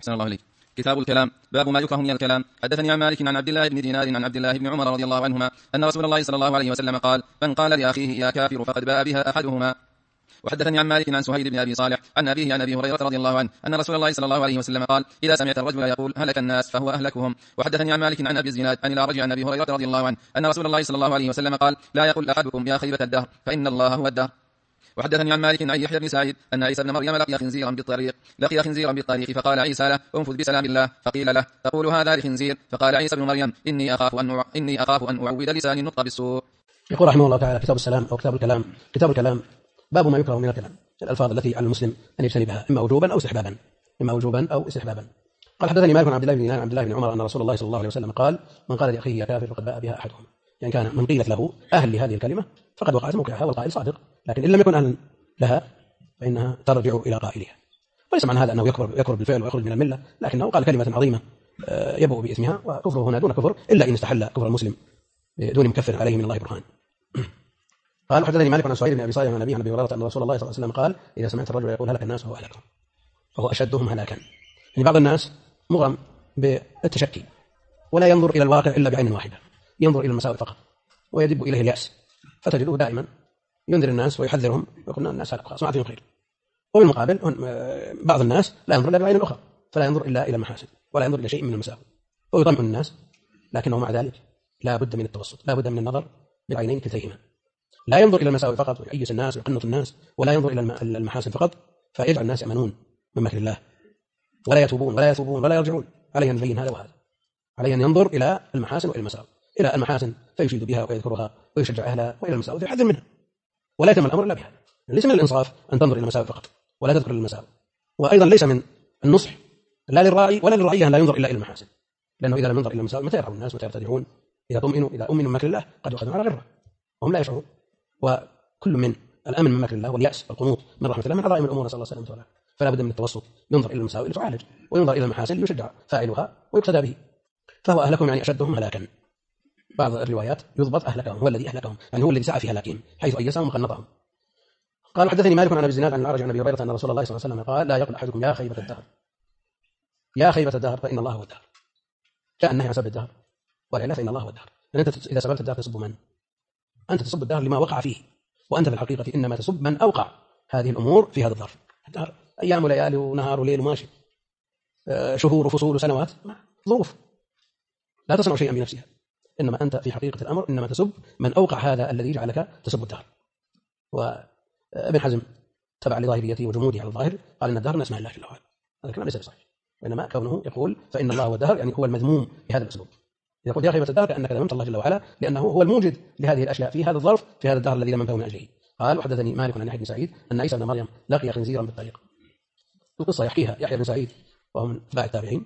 أحسن الله إليك. كتاب الكلام. باب ما يكره من الكلام. حدثني عن مالك عن عبد الله بن دينار عن عبد الله بن عمر رضي الله عنهما أن رسول الله صلى الله عليه وسلم قال: من قال لأخيه يا كافر فقد باء بها أحدهما. وحدثني عن مالك عن سهيل بن أبي صالح عن أبيه عن أبي هريرة رضي الله عنه أن رسول الله صلى الله عليه وسلم قال: إذا سمعت الرجل يقول هلك الناس فهو أهلكهم. وحدثني عن مالك عن أبي الزناد عن الأعرج عن أبي هريرة رضي الله عنه أن رسول الله صلى الله عليه وسلم قال: لا يقل أحدكم يا خيبة الدهر فإن الله هو الدهر. وحدثني عن مالك عن يحيى بن سعيد أن عيسى بن مريم لقي خنزيرا بالطريق فقال عيسى له: انفذ بسلام الله. فقيل له: تقول هذا لخنزير؟ فقال عيسى بن مريم: إني أخاف أن أعود لساني النطق بالسوء. يقول رحمه الله تعالى: كتاب السلام أو كتاب الكلام. كتاب الكلام باب ما يكره من الكلام، الألفاظ التي على المسلم أن يجتنبها إما وجوبا أو استحبابا. قال: حدثني مالك عن عبد الله بن عمر أن رسول الله صلى الله عليه وسلم قال: من قال لأخيه يا كافر فقد باء بها أحدهما. يعني كان من قيلت له أهل لهذه الكلمة فقد وقعت موقعها والقائل صادق، لكن إن لم يكن أهلا لها فإنها ترجع إلى قائلها. وليس معنى هذا أنه يكفر بالفعل ويخرج من الملة، لكنه قال كلمة عظيمة يبوء بإثمها، وكفره هنا دون كفر إلا إن استحل كفر المسلم دون مكفر عليه من الله برهان. قال: حدثني مالك عن سهيل بن أبي صالح عن أبي هريرة أن رسول الله صلى الله عليه وسلم قال: إذا سمعت الرجل يقول هلك الناس فهو أهلكهم، فهو أشدهم هلاكا. يعني بعض الناس مغرم بالتشكي ولا ينظر إلى الواقع إلا بعين واحدة، ينظر إلى المساوئ فقط ويدب إليه اليأس، فتجده دائما ينذر الناس ويحذرهم ويقول الناس هلكوا خلاص ما فيهم خير. وبالمقابل بعض الناس لا ينظر إلا بعين أخرى، فلا ينظر إلا إلى المحاسن ولا ينظر إلى شيء من المساوئ ويطمئن الناس، لكنه مع ذلك لا بد من التوسط، لا بد من النظر بالعينين كلتيهما. لا ينظر إلى المساوئ فقط ويعيس الناس ويقنط الناس، ولا ينظر إلى المحاسن فقط فيجعل الناس يأمنون من مكر الله ولا يتوبون ولا يرجعون. عليه أن يبين هذا وهذا، عليه أن ينظر إلى المحاسن وإلى المساوئ. إلى المحاسن فيشيد بها ويذكرها ويشجع أهلها، وإلى المساوئ فيحذر منها، ولا يتم الأمر إلا بها. ليس من الإنصاف أن تنظر إلى المساوئ فقط ولا تذكر المساوئ، وأيضا ليس من النصح لا للراعي ولا للرعية أن لا ينظر إلا إلى المحاسن، لأنه إذا لم ينظر إلى المساوئ متى يرعون الناس، متى يرتدعون؟ إذا أمنوا من مكر الله قد أخذوا على غره وهم لا يشعرون. وكل من الأمن من مكر الله واليأس والقنوط من رحمة الله من عظائم الأمور، نسأل الله السلامة والعافية. فلا بد من التوسط، ينظر إلى المساوئ لتعالج، وينظر إلى المحاسن ليشجع فاعلها ويقتدى به. فهو أهلكم يعني أشدهم هلاكا. بعض الروايات يضبط أهلكهم، هو الذي أهلكهم يعني هو الذي سعى في هلاكهم حيث أيسهم وخنطهم. قال: حدثني مالك عن أبي الزناد عن الأعرج عن أبي هريرة أن رسول الله صلى الله عليه وسلم قال: لا يقل أحدكم يا خيبة الدهر، يا خيبة الدهر فإن الله هو الدهر. جاء النهي عن سب الدهر والعلة فإن الله هو الدهر، لأن أنت إذا سببت الدهر تسب من؟ أنت تسب الدهر لما وقع فيه، وأنت في الحقيقة إنما تسب من أوقع هذه الأمور في هذا الظرف. الدهر أيام وليالي ونهار وليل وماشي، شهور وفصول وسنوات، ظروف لا تصنع شيئا بنفسها، إنما أنت في حقيقة الأمر إنما تسب من أوقع هذا الذي جعلك تسب الدهر. وابن حزم تبع لظاهريته وجموده على الظاهر قال إن الدهر من أسماء الله جل وعلا. هذا الكلام ليس بصحيح، وإنما كونه يقول فإن الله هو الدهر يعني هو المذموم بهذا الأسلوب. إذا قلت يا خيبة الدهر كأنك ذممت الله جل وعلا، لأنه هو الموجد لهذه الأشياء في هذا الظرف في هذا الدهر الذي ذممته من أجله. قال: وحدثني مالك عن يحيى بن سعيد أن عيسى بن مريم لقي خنزيرا بالطريق. القصة يحكيها يحيى بن سعيد وهو من أتباع التابعين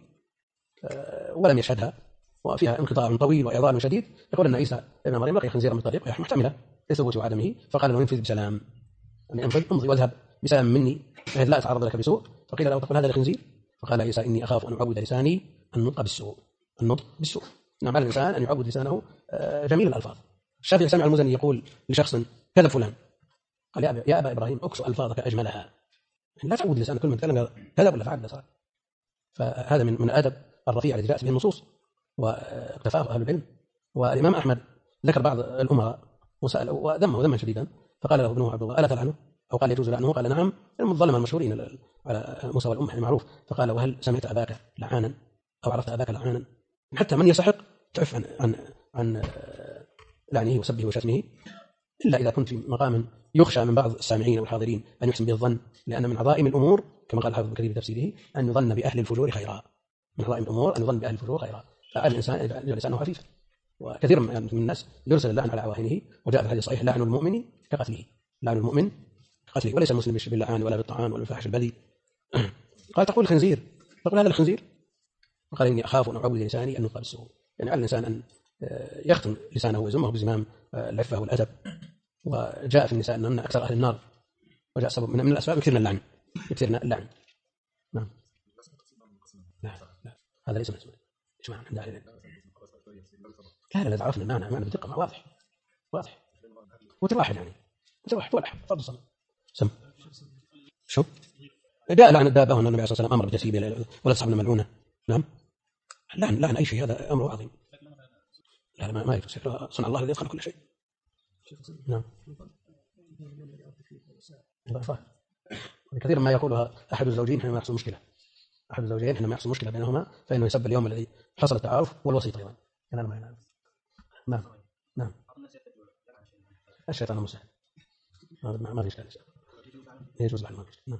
ولم يشهدها، وفيها انقطاع طويل وإعضال شديد. يقول أن عيسى بن مريم لقي خنزيرا بالطريق محتملة لثبوت عدمه، فقال له: انفذ بسلام، يعني امضي واذهب بسلام مني بحيث لا أتعرض لك بسوء. فقيل له: تقول هذا لخنزير؟ فقال عيسى: إني أخاف أن أعود لساني النطق بالسوء. نعم، على الإنسان أن يعود لسانه جميل الألفاظ. الشافعي سمع المزني يقول لشخص كذب فلان، قال: يا أبا إبراهيم أكسو ألفاظك أجملها، لا تعود لسانك كل من تكلم كذب ولا فعل صار. فهذا من الأدب الرفيع الذي جاءت به النصوص واقتفاه أهل العلم. والإمام أحمد ذكر بعض الأمراء وسأله وذمه ذما شديدا، فقال له ابنه عبد الله: ألا تلعنه؟ أو قال: يجوز لعنه؟ قال: نعم، الظلمة المشهورين على موسى والأمة يعني معروف. فقال: وهل سمعت أباك لعانا أو عرفت أباك لعانا؟ حتى من يستحق تعف عن لعنه وسبه وشتمه، إلا إذا كنت في مقام يخشى من بعض السامعين والحاضرين أن يحسن به الظن، لأن من عظائم الأمور كما قال الحافظ ابن كثير في تفسيره أن يظن بأهل الفجور خيرا. من عظائم الأمور أن يظن بأهل الفجور خيرا، فعلى الإنسان يجعل لسانه خفيفا. وكثير من الناس يرسل اللعن على عواهنه، وجاء في الحديث الصحيح: لعن المؤمن كقتله، لعن المؤمن كقتله، وليس المسلم باللعان ولا بالطعان ولا بالفحش البذيء. قال: تقول الخنزير؟ تقول هذا الخنزير؟ وقال: إني أخاف أن أعود لساني أن ينطق بالسوء. يعني على الإنسان أن يختم لسانه ويزمه بزمام العفة والأدب. وجاء في النساء أنهن أكثر أهل النار، وجاء سبب من الأسباب يكثرن اللعن. نعم. لا هذا ليس من الأسباب. إيش معنى عند أهل العلم؟ لا تعرفنا المعنى بدقة واضح وتواحد يعني وتواحد ولا تفضل سم شو جاء لعن الدابة وأن النبي صلى الله عليه وسلم أمر بتسييبها ولا تصحبن ملعونة. نعم، لعن أي شيء هذا أمر عظيم. لا ما يجوز، صنع الله الذي يتقن كل شيء. نعم، كثيرا ما يقولها أحد الزوجين حينما يحصل مشكلة، أحد الزوجين حينما يحصل مشكلة بينهما فإنه يسب اليوم الذي حصل التعارف والوسيط أيضا. نعم نعم، الشيطان مسهل، ما في إشكال، يجوز لعنه. نعم،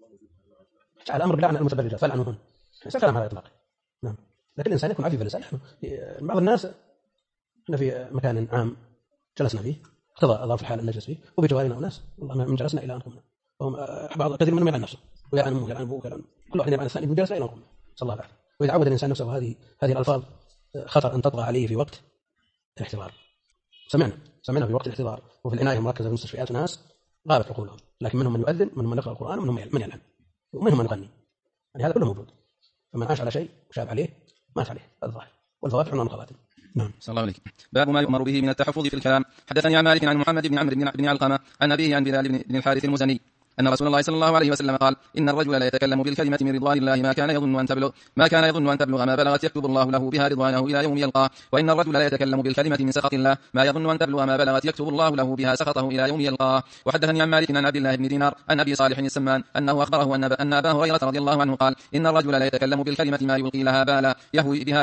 على أمر بلعن المتبرجات فلعنوهن، كلام على الإطلاق. نعم، لكن الإنسان يكون عفيف اللسان. بعض الناس احنا في مكان عام جلسنا فيه، اقتضى ظرف الحال أن نجلس فيه، وبجوارنا أناس والله من جلسنا إلى أن قمنا، وهم بعض كثير منهم يلعن نفسه ويلعن أمه يلعن أبوه يلعن كل واحد يلعن الثاني، من جلسنا إلى أن قمنا، صلى الله عليه وسلم. وإذا عود الإنسان نفسه هذه الألفاظ خطر أن تطغى عليه في وقت الاحتضار. سمعنا في وقت الاحتضار وفي العناية المركزة في مستشفيات ناس غابت عقولهم، لكن منهم من يؤذن ومنهم من يقرأ القرآن ومنهم من يلعن ومنهم من يغني، يعني هذا كله موجود. فمن عاش على شيء وشاب عليه مات عليه، هذا الظاهر. والفواتح عنوان الخواتم. نعم. صلى الله عليه. باب ما يؤمر به من التحفظ في الكلام. حدثني عن مالك عن محمد بن عمرو بن علقمة عن أبيه عن بلال بن الحارث المزني أن رسول الله صلى الله عليه وسلم قال: إن الرجل لا يتكلم بالكلمة من رضوان الله ما كان يظن أن تبلغ ما بلغت يكتب الله له بها رضوانه إلى يوم يلقاه، وإن الرجل لا يتكلم بالكلمة من سخط الله ما يظن أن تبلغ ما بلغت يكتب الله له بها سخطه إلى يوم يلقاه. وحدثني عن مالك عن عبد الله بن دينار عن أبي صالح السمان أنه أخبره أن أبا هريرة رضي الله عنه قال: إن الرجل لا يتكلم بالكلمة ما يلقي لها بالا يهوي بها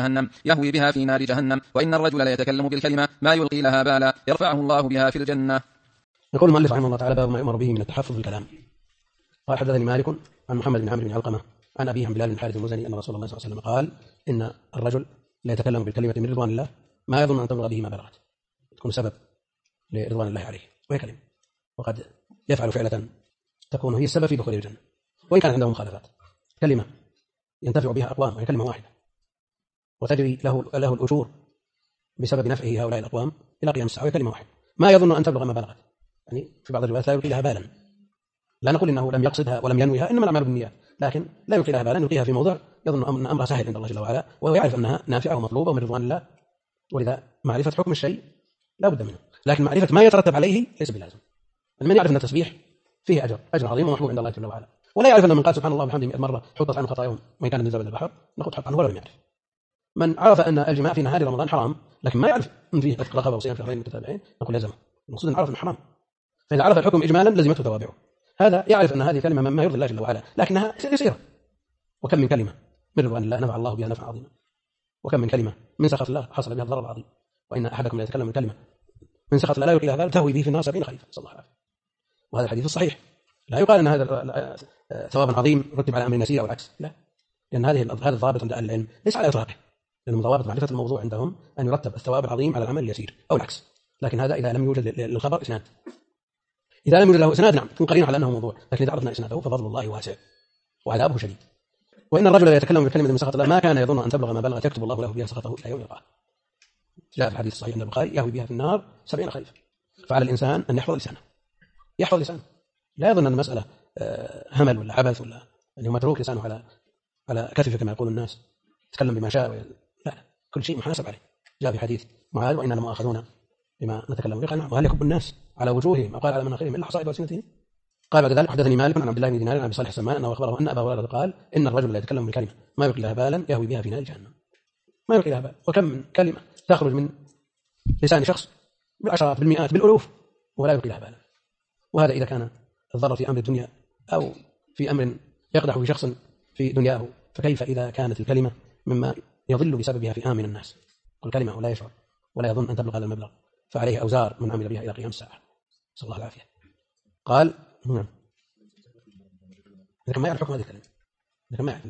في نار جهنم، وإن الرجل لا يتكلم بالكلمة ما يلقي لها بالا يرفعه الله بها في الجنة. يقول المؤلف رحمه الله تعالى: باب ما يؤمر به من التحفظ في الكلام. قال: حدثني مالك عن محمد بن عمرو بن علقمة عن أبيه عن بلال بن الحارث المزني أن رسول الله صلى الله عليه وسلم قال: إن الرجل لا يتكلم بالكلمة من رضوان الله ما يظن أن تبلغ به ما بلغت، تكون سبب لرضوان الله عليه، وهي كلمة، وقد يفعل فعلة تكون هي السبب في دخول الجنة وإن كانت عنده مخالفات. كلمة ينتفع بها أقوام وهي كلمة واحدة، وتجري له الأجور بسبب نفعه هؤلاء الأقوام إلى قيام الساعة، وهي كلمة واحدة ما يظن أن تبلغ ما بلغت. يعني في بعض الروايات لا يلقي لها بالا، لا نقول إنه لم يقصدها ولم ينويها، إنما الأعمال بالنيات، لكن لا يلقي لها بالا، يلقيها في موضع يظن أن أمرها سهل عند الله جل وعلا، وهو يعرف أنها نافعة ومطلوبة ومن رضوان الله. ولذا معرفة حكم الشيء لا بد منه، لكن معرفة ما يترتب عليه ليس بلازم. من يعرف أن التسبيح فيه أجر عظيم ومحبوب عند الله جل وعلا، ولا يعرف أن من قال سبحان الله وبحمده 100 مرة حطت عنه خطاياهم وإن كان من زبد البحر، نقول حط عنه ولا لم يعرف. من عرف أن الجماع في نهار رمضان حرام لكن ما يعرف أن فيه رقبة وصيام شهرين متتابعين، نقول لازمه، المقصود أن عرف أنه حرام، فإذا عرف الحكم إجمالا لزمته توابعه. هذا يعرف أن هذه كلمة ما يرضي الله جل وعلا لكنها يسيرة. وكم من كلمة من رضوان الله نفع الله بها نفعا عظيما، وكم من كلمة من سخط الله حصل بها ضرر عظيم. وإن أحدكم لا يتكلم بكلمة من سخط الله لا يلقي لها بال تهوي به في النار 70 خريفا، صلى الله عليه وسلم. وهذا الحديث الصحيح، لا يقال أن هذا ثواب عظيم رتب على أمر يسير أو العكس، لا، لأن هذا الضابط عند أهل العلم ليس على إطلاقه، لأن ضوابط معرفة الموضوع عندهم أن يرتب الثواب العظيم على العمل اليسير أو العكس. لكن هذا إذا لم يوجد للخبر إسناد، إذا لم يوجد له إسناد نعم تكون قرينة على أنه موضوع، لكن إذا عرفنا إسناده ففضل الله واسع وعذابه شديد. وإن الرجل لا يتكلم بكلمة من سخط الله ما كان يظن أن تبلغ ما بلغت يكتب الله له بها سخطه إلى يوم يلقاه. جاء في الحديث الصحيح عند البخاري: يهوي بها في النار 70 خريفا. فعلى الإنسان أن يحفظ لسانه، لا يظن أن المسألة همل ولا عبث ولا أنه متروك لسانه على كتفه كما يقول الناس، يتكلم بما شاء، لا، كل شيء محاسب عليه. جاء في حديث معاذ: وإنا لمؤاخذون بما نتكلم به. قال: نعم، وهل يكب الناس على وجوههم وقال على مناخرهم إلا حصائد ألسنتهم؟ قال بعد ذلك: حدثني مالك عن عبد الله بن دينار عن أبي صالح السمان أنه أخبره أن أبا هريرة قال: إن الرجل لا يتكلم بكلمة ما يلقي لها بالا يهوي بها في نار جهنم. ما يلقي لها بال، وكم من كلمة تخرج من لسان شخص بالعشرات بالمئات بالألوف ولا يلقي لها بالا. وهذا إذا كان الضرر في أمر الدنيا أو في أمر يقدح في شخص في دنياه، فكيف إذا كانت الكلمة مما يضل بسببها في آمن الناس؟ والكلمة ولا يشعر ولا يظن أن تبلغ هذا المبلغ، فعليه أوزار من عمل بها إلى قيام الساعة، صلى الله العافية. قال: نعم، لكن ما يعرف حكم هذه الكلمة، لكن ما يعرف،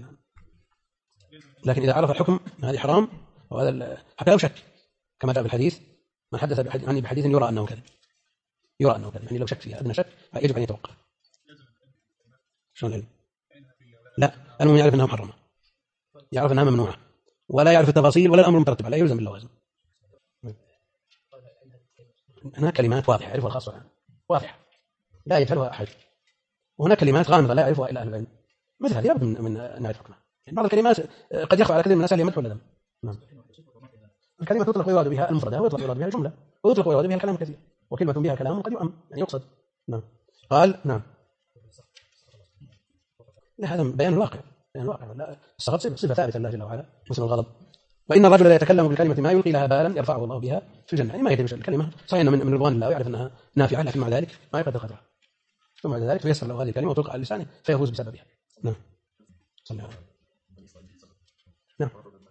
لكن إذا عرف الحكم هذه حرام، وهذا حتى لو شك، كما جاء بالحديث: من حدث عني بحديث يرى أنه كذب، يعني لو شك فيها أدنى شك يجب أن يتوقف. شلون العلم؟ لا، المهم يعرف أنها محرمة، يعرف أنها ممنوعة، ولا يعرف التفاصيل ولا الأمر مترتب عليه، يلزم باللوازم. هناك كلمات واضحة يعرفها الخاصة واضحة لا يفعلها أحد، وهناك كلمات غامضة لا يعرفها إلا أهل العلم، مثل هذه لابد من نعرف حكمها. يعني بعض الكلمات قد يخفى على كثير من الناس هل هي مدح ولا ذم. نعم. الكلمة تطلق ويراد بها المفردة، ويطلق ويراد بها الجملة، ويطلق ويراد بها الكلام الكثير، وكلمة بها كلام قد يؤم يعني يقصد. نعم. قال: نعم، هذا بيان الواقع، بيان الواقع. السخط صفة ثابتة لله جل وعلا مثل الغضب. وإن الرجل لا يتكلم بالكلمة ما يلقي لها بالا يرفعه الله بها في الجنة. يعني ما يدري الكلمة صحيح من رضوان الله ويعرف أنها نافعة، لكن مع ذلك ما يقدر قدرها، ثم بعد ذلك تيسر له هذه الكلمة وتلقى على لسانه فيفوز بسببها. نعم. صلى الله عليه وسلم. نعم.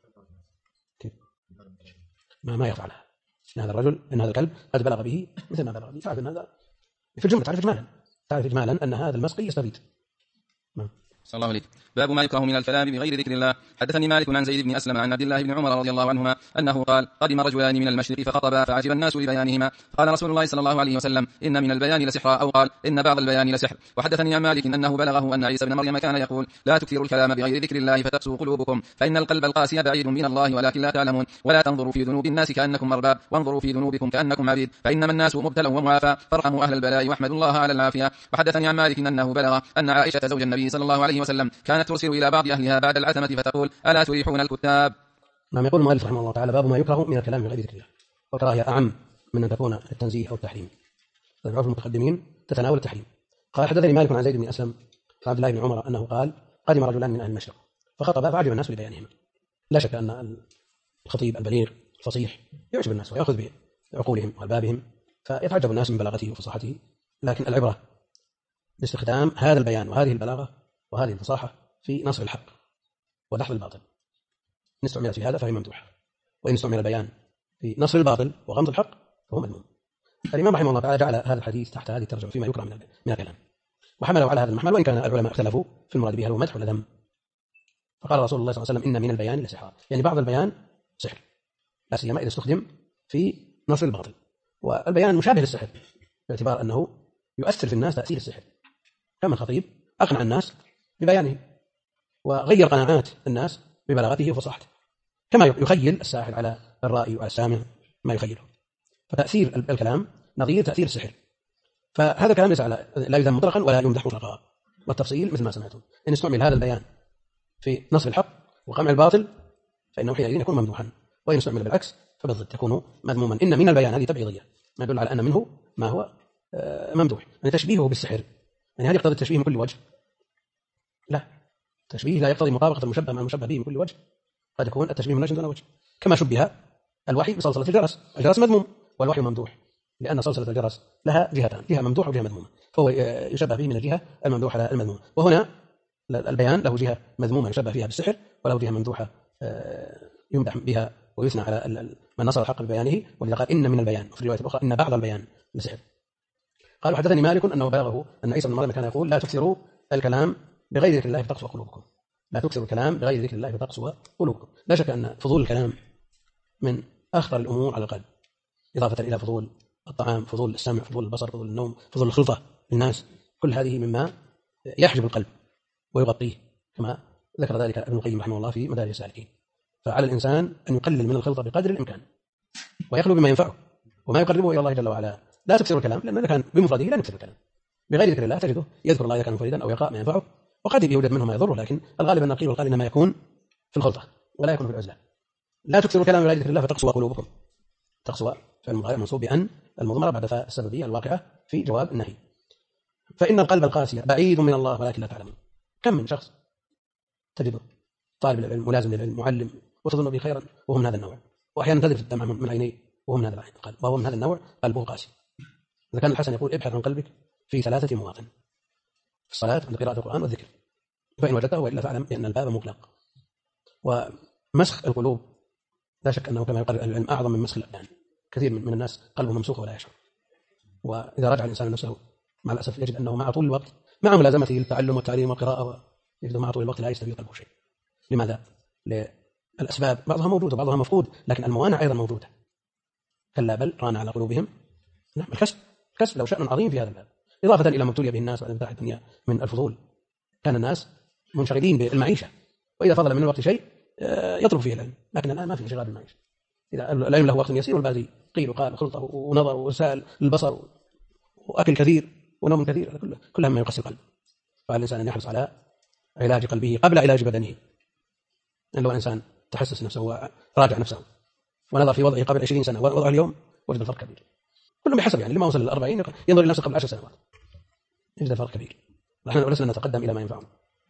ما يخفى عنها إن هذا الرجل، إن هذا الكلب قد بلغ به مثل ما بلغ به. تعرف أن هذا في الجملة، تعرف إجمالا أن هذا المسقي يستفيد. نعم. صلى الله عليه. باب ما يكره من الكلام بغير ذكر الله. حدثني مالك عن زيد بن أسلم عن عبد الله بن عمر رضي الله عنهما أنه قال: قدم رجلان من المشرق فخطبا فعجب الناس لبيانهما، قال رسول الله صلى الله عليه وسلم: إن من البيان لسحرا، أو قال: إن بعض البيان لسحر. وحدثني عن مالك أنه بلغه أن عيسى بن مريم كان يقول: لا تكثروا الكلام بغير ذكر الله فتقسو قلوبكم، فإن القلب القاسي بعيد من الله ولكن لا تعلمون، ولا تنظروا في ذنوب الناس كأنكم أرباب، وانظروا في ذنوبكم كأنكم عبيد، فإنما الناس مبتلى ومعافى، فارحموا أهل البلاء واحمدوا الله على العافية. وحدثني عن مالك أنه بلغ أن عائشة زوج النبي صلى الله عليه وسلم كانت ترسل إلى بعض أهلها بعد العتمة فتقول: ألا تريحون الكتاب. نعم. يقول المؤلف رحمه الله تعالى: باب ما يكره من الكلام بغير ذكر الله. والكراهية أعم من أن تكون التنزيه أو التحريم. العرف المتقدمين تتناول التحريم. قال: حدثني مالك عن زيد بن أسلم عن عبد الله بن عمر أنه قال: قدم رجلان من أهل المشرق فخطبا فعجب الناس لبيانهما. لا شك أن الخطيب البليغ الفصيح يعجب الناس ويأخذ بعقولهم وألبابهم، فيتعجب الناس من بلاغته وفصاحته، لكن العبرة باستخدام هذا البيان وهذه البلاغة وهذه الفصاحة في نصر الحق ودحض الباطل. إن استعمل في هذا فهي ممدوحة، وإن استعمل البيان في نصر الباطل وغمض الحق فهو مذموم. الإمام رحمه الله تعالى جعل هذا الحديث تحت هذه الترجمة فيما يكره من الكلام، وحمله على هذا المحمل، وإن كان العلماء اختلفوا في المراد به هل هو مدح ولا ذم. فقال رسول الله صلى الله عليه وسلم: إن من البيان لسحرا، يعني بعض البيان سحر، لا سيما إذا استخدم في نصر الباطل. والبيان مشابه للسحر باعتبار أنه يؤثر في الناس تأثير السحر، كما الخطيب أقنع الناس ببيانه وغير قناعات الناس ببلاغته وفصاحته، كما يخيل الساحر على الرائي وعلى السامع ما يخيله. فتأثير الكلام نظير تأثير السحر. فهذا الكلام ليس لا يذم مطلقا ولا يمدح مطلقا، والتفصيل مثل ما سمعتم: إن استعمل هذا البيان في نصر الحق وقمع الباطل فإنه حينئذ يكون ممدوحا، وإن استعمل بالعكس فبالضد يكون مذموما. إن من البيان هذه تبعيضية، ما يدل على أن منه ما هو ممدوح. يعني تشبيهه بالسحر، يعني هل يقتضي التشبيه من كل وجه؟ لا، التشبيه لا يقتضي مطابقة المشبه مع المشبه به من كل وجه، قد يكون التشبيه من وجه دون وجه. كما شبه الوحي بصلصلة الجرس، الجرس مذموم والوحي ممدوح، لأن صلصلة الجرس لها جهتان، جهة ممدوحة وجهة مذمومة، فهو يشبه به من الجهة الممدوحة على المذمومة. وهنا البيان له جهة مذمومة يشبه فيها بالسحر، وله جهة ممدوحة يمدح بها ويثنى على من نصر الحق ببيانه. ولذا قال: إن من البيان، وفي الرواية الأخرى: إن بعض البيان لسحر. قال: حدثني مالك أنه بلغه أن عيسى بن مريم كان يقول: لا تكثروا الكلام بغير ذكر الله فتقسو قلوبكم. لا تكثروا الكلام بغير ذكر الله فتقسو قلوبكم. لا شك أن فضول الكلام من أخطر الأمور على القلب، إضافة إلى فضول الطعام، فضول السمع، فضول البصر، فضول النوم، فضول الخلطة بالناس. كل هذه مما يحجب القلب ويغطيه، كما ذكر ذلك ابن القيم رحمه الله في مدارج السالكين. فعلى الإنسان أن يقلل من الخلطة بقدر الإمكان ويخلو بما ينفعه وما يقربه إلى الله جل وعلا. لا تكثر الكلام، لأن إذا كان بمفرده لا نكثر الكلام. بغير ذكر الله تجده يذكر الله إذا كان مفردا أو يقرأ ما ينفعه، وقد يوجد منه ما يضره، لكن الغالب أن القيل والقال إنما يكون في الخلطة ولا يكون في العزلة. لا تكثر الكلام بغير ذكر الله فتقسو قلوبكم. تقسو فعل مضارع منصوب بأن المضمرة بعد فاء السببية الواقعة في جواب النهي. فإن القلب القاسي بعيد من الله ولكن لا تعلمون. كم من شخص تجده طالب العلم ملازم للعلم معلم وتظن به خيرا وهو من هذا النوع، وأحيانا تذرف الدمع من عينيه وهو من هذا العين، وهو من هذا النوع قلبه قاسي. إذا كان الحسن يقول: ابحث عن قلبك في 3 مواطن: الصلاة عند قراءة القرآن والذكر، فإن وجدته وإلا فاعلم بأن الباب مغلق. ومسخ القلوب لا شك أنه كما يقال العلم أعظم من مسخ الأبدان. كثير من الناس قلبه ممسوخ ولا يشعر، وإذا رجع الإنسان نفسه مع الأسف يجد أنه مع طول الوقت مع ملازمته للتعلم والتعليم والقراءة يجد مع طول الوقت لا يستفيد قلبه شيء. لماذا؟ للأسباب بعضها موجودة وبعضها مفقود، لكن الموانع أيضا موجودة. كلا بل ران على قلوبهم. نعم، الكسب له شأن عظيم في هذا الباب، إضافة إلى ما ابتلي به الناس بعد انفتاح الدنيا من الفضول. كان الناس منشغلين بالمعيشة، وإذا فضل من الوقت شيء يطلب فيه العلم، لكن الآن ما في انشغال بالمعيشة. إذا العلم له وقت يسير والباقي قيل وقال وخلطة ونظر وسائل البصر وأكل كثير ونوم كثير، كلها ما يقسي القلب. فعلى الإنسان أن يحرص على علاج قلبه قبل علاج بدنه. لو الإنسان تحسس نفسه وراجع نفسه ونظر في وضعه قبل 20 سنة ووضعه اليوم وجد الفرق كبير. كل بحسب، يعني لما وصل ل40 ينظر إلى نفسه قبل 10 سنوات يجد الفرق كبير. نحن لسنا نتقدم إلى ما ينفعنا،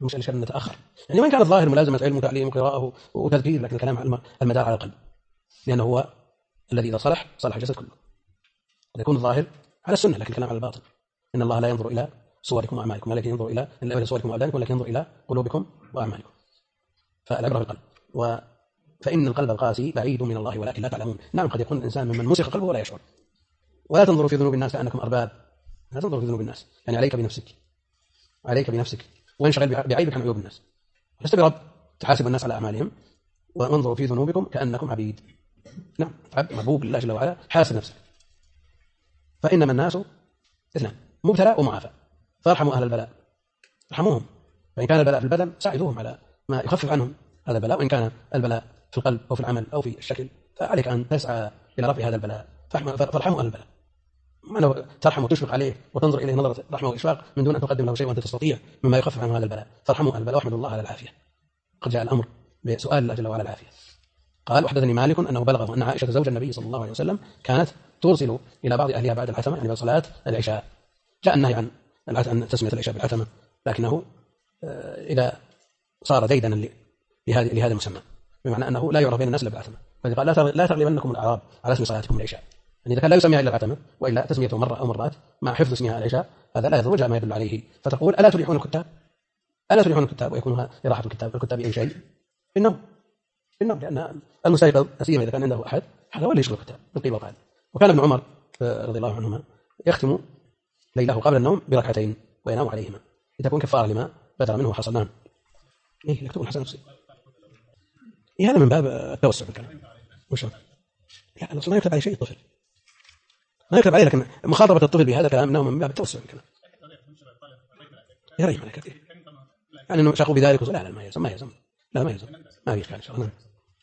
مش الإشكال أن نتأخر، يعني وإن كان الظاهر ملازمة علم وتعليم وقراءة وتذكير، لكن الكلام على المدار على القلب، لأنه هو الذي إذا صلح الجسد كله. قد يكون الظاهر على السنة لكن الكلام على الباطل. إن الله لا ينظر إلى صوركم وأعمالكم ولكن ينظر إلى صوركم وأبدانكم ولكن ينظر إلى قلوبكم وأعمالكم. فالعبرة بالقلب. فإن القلب القاسي بعيد من الله ولكن لا تعلمون. نعم قد يكون الإنسان ممن مسخ قلبه ولا يشعر. ولا تنظروا في ذنوب الناس كأنكم أرباب. لا تنظروا في ذنوب الناس، يعني عليك بنفسك وانشغل بعيبك عن عيوب الناس. لست برب تحاسب الناس على أعمالهم، وانظروا في ذنوبكم كأنكم عبيد. نعم عبد مربوب لله جل وعلا، حاسب نفسك. فإنما الناس اثنان، مبتلى ومعافى، فارحموا أهل البلاء، ارحموهم. فإن كان البلاء في البدن ساعدوهم على ما يخفف عنهم هذا البلاء، وإن كان البلاء في القلب أو في العمل أو في الشكل فعليك أن تسعى إلى رفع هذا البلاء. فارحموا أهل البلاء، ما ترحم وتشفق عليه وتنظر إليه نظرة رحمة وإشفاق من دون أن تقدم له شيء وأنت تستطيع مما يخفف عنه هذا البلاء. فارحموا أهل البلاء واحمدوا الله على العافية. قد جاء الأمر بسؤال الله جل وعلا العافية. قال وحدثني مالك أنه بلغه أن عائشة زوج النبي صلى الله عليه وسلم كانت ترسل إلى بعض أهلها بعد العتمة، يعني بعد صلاة العشاء. جاء النهي عن تسمية العشاء بالعتمة، لكنه إذا صار زيدا لهذا المسمى، بمعنى أنه لا يعرف بين الناس إلا بالعتمة. فقال لا تغلبنكم الأعراب على اسم صلاتكم العشاء. يعني إذا كان لا يسميها إلا العتمة وإلا تسميته مرة أو مرات مع حفظ اسمها العشاء، هذا لا يضر، وجاء ما يدل عليه. فتقول ألا تريحون الكتاب ويكون إراحة الكتاب أي شيء بالنوم، لأن المستيقظ أسيما إذا كان عنده أحد هذا هو اللي يشغل الكتاب بالقيل والقال. وكان ابن عمر رضي الله عنهما يختم ليله قبل النوم بركعتين وينام عليهما لتكون كفارة لما بدر منه وحصل. نام يكتب الحسن نفسه. هذا من باب التوسع بالكلام. وش يعني ما يكتب عليه شيء الطفل، ما يكتب عليه، لكن مخاطبة الطفل بهذا الكلام انه من باب التوسع بالكلام. يريح عليك كثير يعني انه شاقوا بذلك لا ما يلزم ما في إشكال إن شاء الله.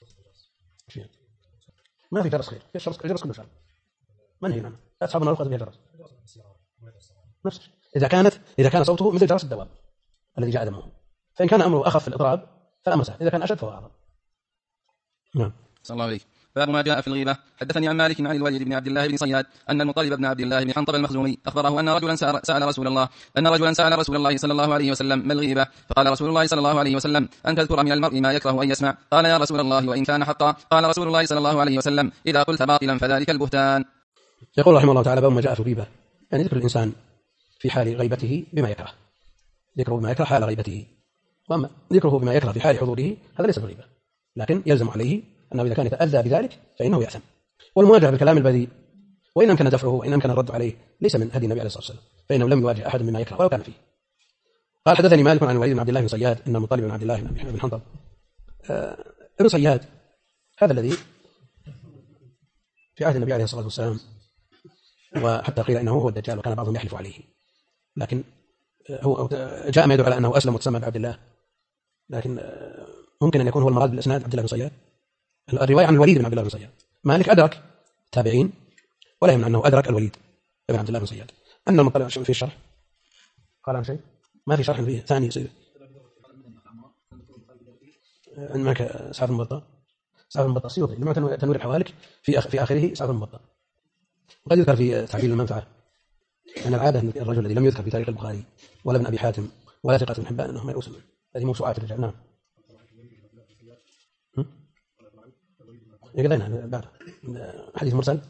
ما في جرس خير، الجرس كله شر منهي عنه، لا تصحبنا الأخذ بها جرس نفسه. إذا كان صوته مثل جرس الدواب الذي جاء دمه، فإن كان أمره أخف في الإضراب فالأمر سهل، إذا كان أشد فهو أعظم. نعم. صلى الله عليه. باب ما جاء في الغيبة. حدثني عن مالك عن الوليد بن عبد الله بن صياد أن المطلب بن عبد الله بن حنطب المخزومي أخبره أن رجلا سأل رسول الله صلى الله عليه وسلم ما الغيبة؟ فقال رسول الله صلى الله عليه وسلم أن تذكر من المرء ما يكره أن يسمع. قال يا رسول الله وإن كان حقا؟ قال رسول الله صلى الله عليه وسلم إذا قلت باطلا فذلك البهتان. يقول رحمه الله تعالى باب ما جاء في الغيبة، يعني ذكر الإنسان في حال غيبته بما يكره، ذكره بما يكره حال غيبته، وأما ذكره بما يكره في حال حضوره هذا ليس بالغيبة، لكن يلزم عليه أنه إذا كان يتأذى بذلك فإنه يأثم. والمواجهة بالكلام البذيء وإن أمكن دفعه وإن أمكن الرد عليه ليس من هدي النبي عليه الصلاة والسلام، فإنه لم يواجه أحد مما يكره ولو كان فيه. قال حدثني مالك عن الوليد بن عبد الله بن صياد أن المطلب بن عبد الله بن حنطب ابن صياد هذا الذي في عهد النبي عليه الصلاة والسلام، وحتى قيل إنه هو الدجال وكان بعضهم يحلف عليه، لكن هو جاء ما يدل على أنه أسلم وتسمى بعبد الله، لكن ممكن أن يكون هو المراد بالإسناد عبد الله بن صياد. الرواية عن الوليد بن عبد الله بن صياد، مالك أدرك تابعين ولا يمنع أنه أدرك الوليد بن عبد الله بن صياد. أن المطلع في الشرح قال عن شيء ما في شرح فيه ثاني يصير معك سعد المبطأ السيوطي لما تنوير الحوالك في آخره سعد المبطأ. وقد يذكر في تعبير المنفعة أن العادة أن الرجل الذي لم يذكر في تاريخ البخاري ولا ابن أبي حاتم ولا ثقة بن حبان أنه ما يؤسم، هذه موسوعات الرجال. نعم يقضينا بعد حديث مرسل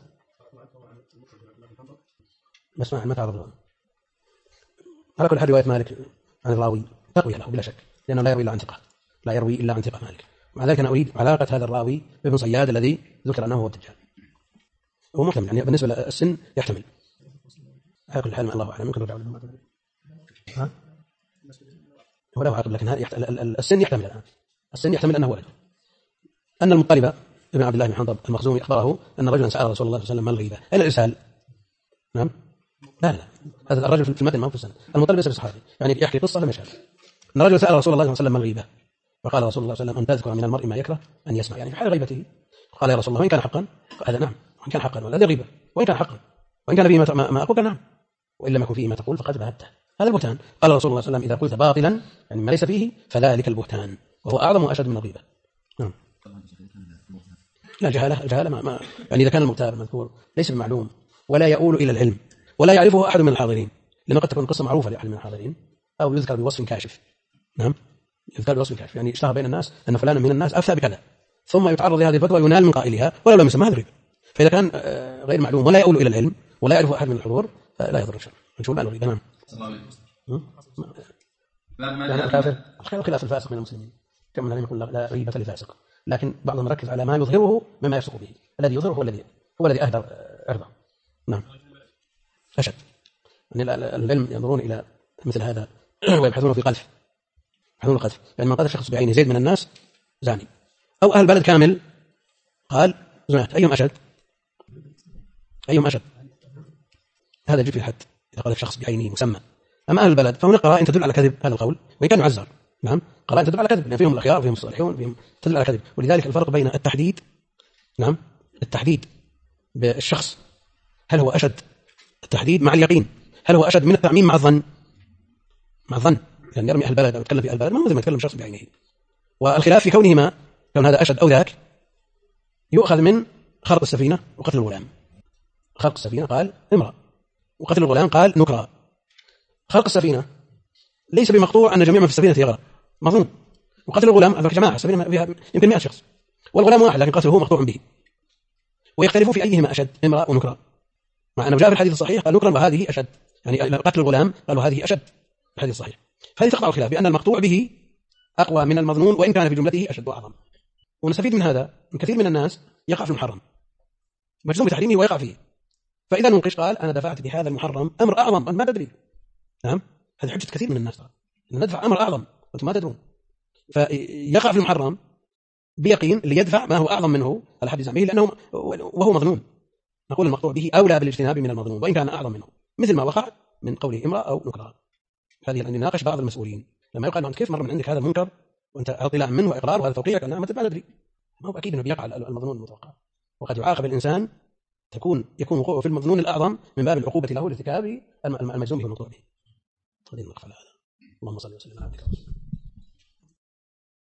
بس ما تعرض له. على كل حال رواية مالك عن الراوي تقوية له بلا شك، لأنه لا يروي إلا عن ثقة مالك. مع ذلك أنا أريد علاقة هذا الراوي بابن صياد الذي ذكر أنه هو الدجال. هو محتمل، يعني بالنسبة للسن يحتمل. على كل حال الله أعلم ممكن نرجع ها هو له عقل، لكن السن يحتمل الآن. السن يحتمل أنه ولد. أن المطلب ابن عبد الله بن حنطب المخزومي أخبره أن رجلا سأل رسول الله صلى الله عليه وسلم ما الغيبة. أين الإرسال؟ نعم لا هذا الرجل في المتن ما هو في السنة. المطلب ليس بصحابي، يعني يحكي قصة لم يشهد. أن رجل سأل رسول الله صلى الله عليه وسلم ما الغيبة، فقال رسول الله صلى الله عليه وسلم أن تذكر من المرء ما يكره أن يسمع، يعني في حال غيبته. قال يا رسول الله وإن كان حقا؟ قال نعم وإن كان حقا، ولا غيبة وإن كان حقا، وإن كان فيه ما أقول نعم، وإن لم يكن فيه ما تقول فقد بهته، هذا البهتان. قال رسول الله صلى الله عليه وسلم إذا قلت باطلا يعني ما ليس فيه فذلك البهتان وهو أعظم وأشد من الغيبة. نعم لا الجهالة ما يعني إذا كان المغتاب المذكور ليس بمعلوم ولا يؤول إلى العلم ولا يعرفه أحد من الحاضرين، لأنه قد تكون قصة معروفة لأحد من الحاضرين أو يذكر بوصف كاشف. نعم، يذكر بوصف الكاشف، يعني اشتهر بين الناس أن فلانا من الناس أفتى بكذا، ثم يتعرض لهذه الفتوى وينال من قائلها ولو لم يسمى هذا الربا. فإذا كان غير معلوم ولا يؤول إلى العلم ولا يعرف أحد من الحضور لا يضر الشرع. نشوف معنى الربا. نعم. يعني الكافر خلاف الفاسق من المسلمين، كما لم يقل لا ريبة لفاسق، لكن بعضهم ركز على ما يظهره مما يفسق به. الذي يظهره هو الذي أهدر عرضه. نعم. أشد يعني العلم ينظرون إلى مثل هذا ويبحثون في قذف، يبحثون القذف، يعني من قذف شخص بعينه زيد من الناس زاني، أو أهل بلد كامل قال زنات، أيهم أشد؟ هذا يجب في الحد إذا قذف شخص بعينه مسمى. أما أهل البلد فهناك قرائن تدل على كذب هذا القول وإن كان يعزر. نعم، قرائن تدل على كذب، لأن فيهم الأخيار وفيهم الصالحون، فيهم تدل على كذب. ولذلك الفرق بين التحديد، نعم، التحديد بالشخص هل هو أشد، التحديد مع اليقين، هل هو أشد من التعميم مع الظن؟ يعني يرمي أهل البلد أو يتكلم في أهل البلد ما مثل ما يتكلم شخص بعينه. والخلاف في كونهما، كون هذا أشد أو ذاك، يؤخذ من خرق السفينة وقتل الغلام. خرق السفينة قال امرأة، وقتل الغلام قال نكرة. خرق السفينة ليس بمقطوع أن جميع من في السفينة يغرق، مظنون. وقتل الغلام جماعة، السفينة فيها يمكن 100 شخص، والغلام واحد لكن قتله مقطوع به. ويختلفوا في أيهما أشد، امرأة ونكرة، مع أنه جاء في الحديث الصحيح قال نكرة وهذه أشد، يعني قتل الغلام قالوا هذه أشد في الحديث الصحيح. فهذه تقطع الخلاف بأن المقطوع به أقوى من المظنون وإن كان في جملته أشد وأعظم. ونستفيد من هذا من كثير من الناس يقع في المحرم مجزوم بتحريمه ويقع فيه، فإذا منقش قال أنا دفعت بهذا المحرم أمر أعظم أنت ما تدري. نعم، هذه حجة كثير من الناس ترى، أن ندفع أمر أعظم وأنتم ما تدرون، فيقع في المحرم بيقين اللي يدفع ما هو أعظم منه على حد زعمه لأنه وهو مظنون. نقول المقطوع به أولى بالاجتناب من المظنون وإن كان أعظم منه، مثل ما وقع من قوله امرأة أو نكرة. هذه أن نناقش بعض المسؤولين لما يقال أنت كيف مر من عندك هذا المنكر وأنت اطلاع منه وإقرار وهذا توقيعك أنها ما تدري، ما هو أكيد أنه بيقع المظنون المتوقع. وقد يعاقب الإنسان يكون وقوعه في المظنون الأعظم من باب العقوبة له لارتكاب المجزوم به المقطوع به. هذه النقطة. اللهم صل وسلم على عبدك.